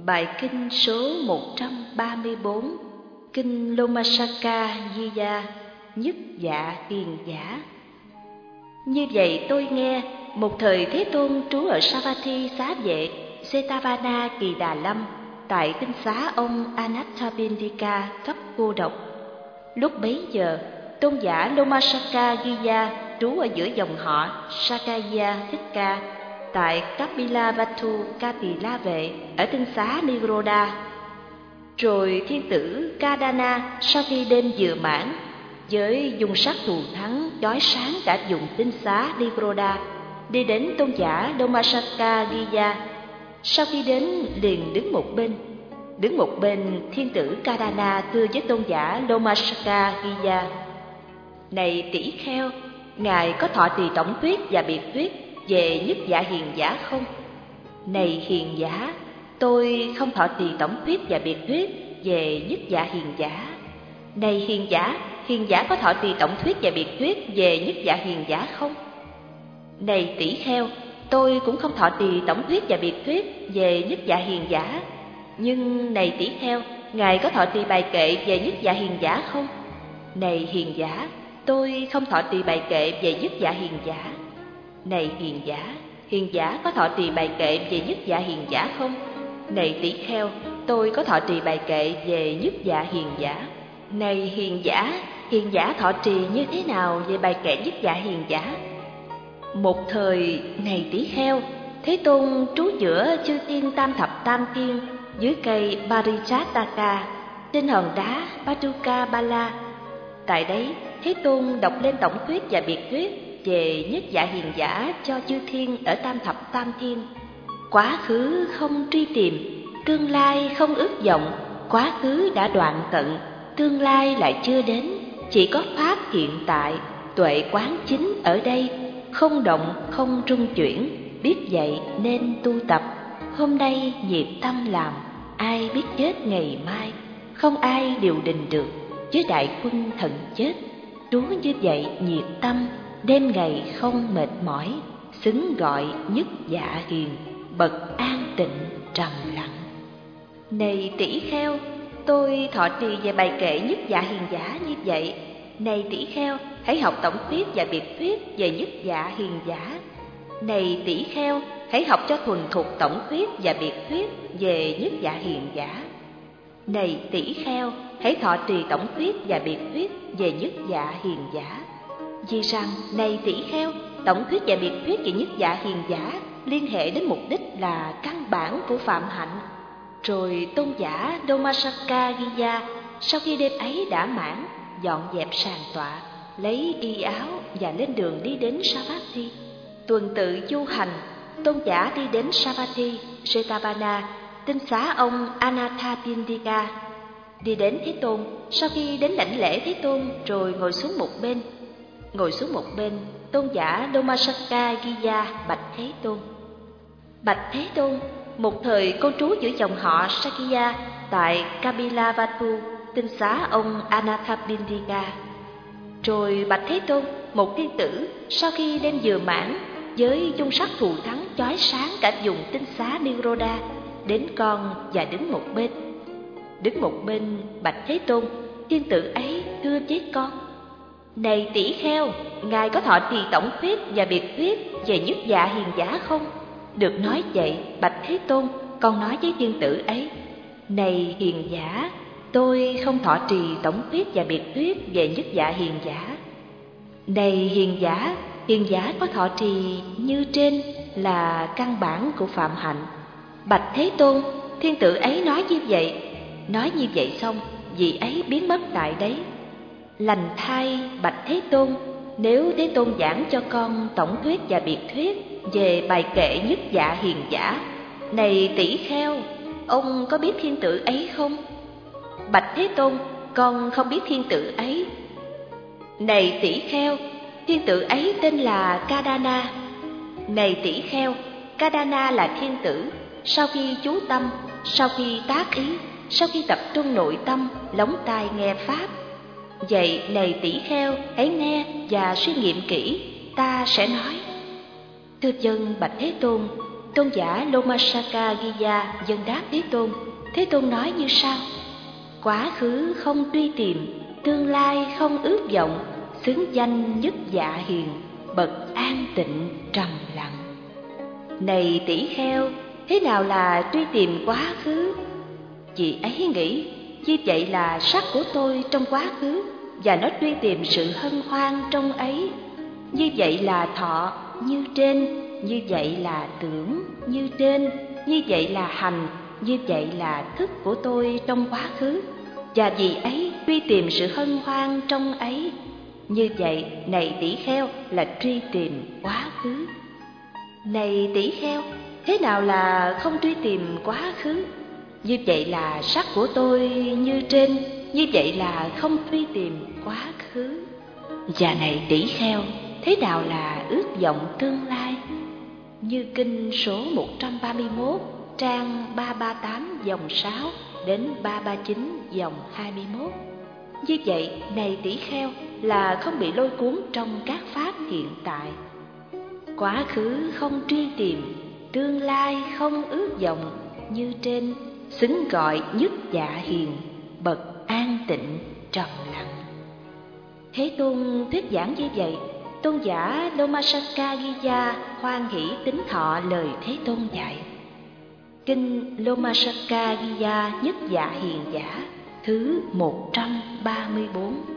Bài kinh số 134, Kinh Lomashaka Diya, Nhất Dạ Hiền Giả. Như vậy tôi nghe, một thời Thế Tôn trú ở Savatthi Xá Vệ, Jetavana Kỳ Đà Lâm, tại tinh xá ông Anathapindika cấp cô độc. Lúc bấy giờ, tôn giả Lomashaka Diya trú ở giữa dòng họ Sakaya Thích Ca, tại Kapilavatthu Kapila Vệ ở tinh xá Niroda. Rồi thiên tử Kadana sau khi đêm vừa mãn, với dung sắc thù thắng chói sáng cả vùng tinh xá Niroda, đi đến tôn giả Lomashaka Diya. Sau khi đến liền đứng một bên, thiên tử Kadana thưa với tôn giả Lomashaka Diya: Này tỷ kheo, ngài có thọ trì tổng thuyết và biệt thuyết về nhất dạ hiền giả không? Này hiền giả, tôi không thọ trì tổng thuyết và biệt thuyết về nhất dạ hiền giả. Này hiền giả có thọ trì tổng thuyết và biệt thuyết về nhất dạ hiền giả không? Này tỷ kheo, tôi cũng không thọ trì tổng thuyết và biệt thuyết về nhất dạ hiền giả. Nhưng này tỷ kheo, ngài có thọ trì bài kệ về nhất dạ hiền giả không? Này hiền giả, tôi không thọ trì bài kệ về nhất dạ hiền giả. Này hiền giả có thọ trì bài kệ về nhất dạ hiền giả không? Này tỷ kheo, tôi có thọ trì bài kệ về nhất dạ hiền giả. Này hiền giả thọ trì như thế nào về bài kệ nhất dạ hiền giả? Một thời, này tỷ kheo, Thế Tôn trú giữa chư tiên tam thập tam tiên dưới cây Parijataka, trên hòn đá Paduka Bala. Tại đấy, Thế Tôn đọc lên tổng thuyết và biệt thuyết về nhất dạ hiền giả cho chư thiên ở tam thập tam thiên. Quá khứ không truy tìm, tương lai không ước vọng, quá khứ đã đoạn tận, tương lai lại chưa đến, chỉ có pháp hiện tại, tuệ quán chính ở đây, không động không trung chuyển, biết vậy nên tu tập. Hôm nay nhiệt tâm làm, ai biết chết ngày mai, không ai điều đình được, với đại quân thần chết. Trú như vậy nhiệt tâm, đêm ngày không mệt mỏi, xứng gọi nhất dạ hiền, bậc an tịnh trầm lặng. Này tỷ kheo, tôi thọ trì về bài kệ nhất dạ hiền giả như vậy. Này tỷ kheo, hãy học tổng thuyết và biệt thuyết về nhất dạ hiền giả. Này tỷ kheo, hãy học cho thuần thục tổng thuyết và biệt thuyết về nhất dạ hiền giả. Này tỷ kheo, hãy thọ trì tổng thuyết và biệt thuyết về nhất dạ hiền giả. Vì rằng, này tỷ kheo, tổng thuyết và biệt thuyết về nhất dạ hiền giả liên hệ đến mục đích là căn bản của phạm hạnh. Rồi tôn giả Lomashaka Diya sau khi đêm ấy đã mãn, dọn dẹp sàn tọa, lấy y áo và lên đường đi đến Savatthi. Tuần tự du hành, tôn giả đi đến Savatthi, Jetavana, tinh xá ông Anathapindika. Đi đến Thế Tôn, sau khi đến đảnh lễ Thế Tôn rồi ngồi xuống một bên, tôn giả Lomashaka Diya bạch Thế Tôn: Bạch Thế Tôn, một thời con trú giữa dòng họ Sakya tại Kapilavatthu, tinh xá ông Anathapindika. Rồi bạch Thế Tôn, một thiên tử sau khi đêm vừa mãn, với dung sắc thù thắng chói sáng cả vùng tinh xá Niroda, đến con và đứng một bên bạch Thế Tôn, thiên tử ấy thưa với con: Này tỷ kheo, ngài có thọ trì tổng thuyết và biệt thuyết về nhất dạ hiền giả không? Được nói vậy, bạch Thế Tôn, con nói với thiên tử ấy: Này hiền giả, tôi không thọ trì tổng thuyết và biệt thuyết về nhất dạ hiền giả. Này hiền giả có thọ trì như trên là căn bản của phạm hạnh. Bạch Thế Tôn, thiên tử ấy nói như vậy xong, vị ấy biến mất tại đấy. Lành thay bạch Thế Tôn, nếu Thế Tôn giảng cho con tổng thuyết và biệt thuyết về bài kệ nhất dạ hiền giả. Này tỷ kheo, ông có biết thiên tử ấy không? Bạch Thế Tôn, con không biết thiên tử ấy. Này tỷ kheo, thiên tử ấy tên là Kadana. Này tỷ kheo, Kadana là thiên tử, sau khi chú tâm, sau khi tác ý, sau khi tập trung nội tâm, lóng tai nghe pháp. Vậy này tỷ kheo, hãy nghe và suy nghiệm kỹ, ta sẽ nói. Thưa dân bạch Thế Tôn, Tôn giả Lomasaka Ghiya dâng đáp Thế Tôn. Thế Tôn nói như sau: quá khứ không truy tìm, tương lai không ước vọng, xứng danh nhất dạ hiền, bậc an tịnh trầm lặng. Này tỷ kheo, thế nào là truy tìm quá khứ? Chị ấy nghĩ như vậy là sắc của tôi trong quá khứ, và nó truy tìm sự hân hoan trong ấy. Như vậy là thọ như trên, như vậy là tưởng như trên, như vậy là hành, như vậy là thức của tôi trong quá khứ, và vì ấy truy tìm sự hân hoan trong ấy. Như vậy, này tỷ kheo, là truy tìm quá khứ. Này tỷ kheo, thế nào là không truy tìm quá khứ? Như vậy là sắc của tôi như trên, như vậy là không truy tìm quá khứ. Và này tỷ kheo, thế nào là ước vọng tương lai? Như kinh số 131, trang 338 dòng 6 đến 339 dòng 21. Như vậy, này tỷ kheo, là không bị lôi cuốn trong các pháp hiện tại. Quá khứ không truy tìm, tương lai không ước vọng, như trên, xứng gọi nhất dạ hiền, bậc an tịnh trầm lặng. Thế Tôn thuyết giảng như vậy, tôn giả Lomasaka Ghiya hoan hỷ tín thọ lời Thế Tôn dạy. Kinh Lomasaka Ghiya nhất dạ hiền giả thứ 134.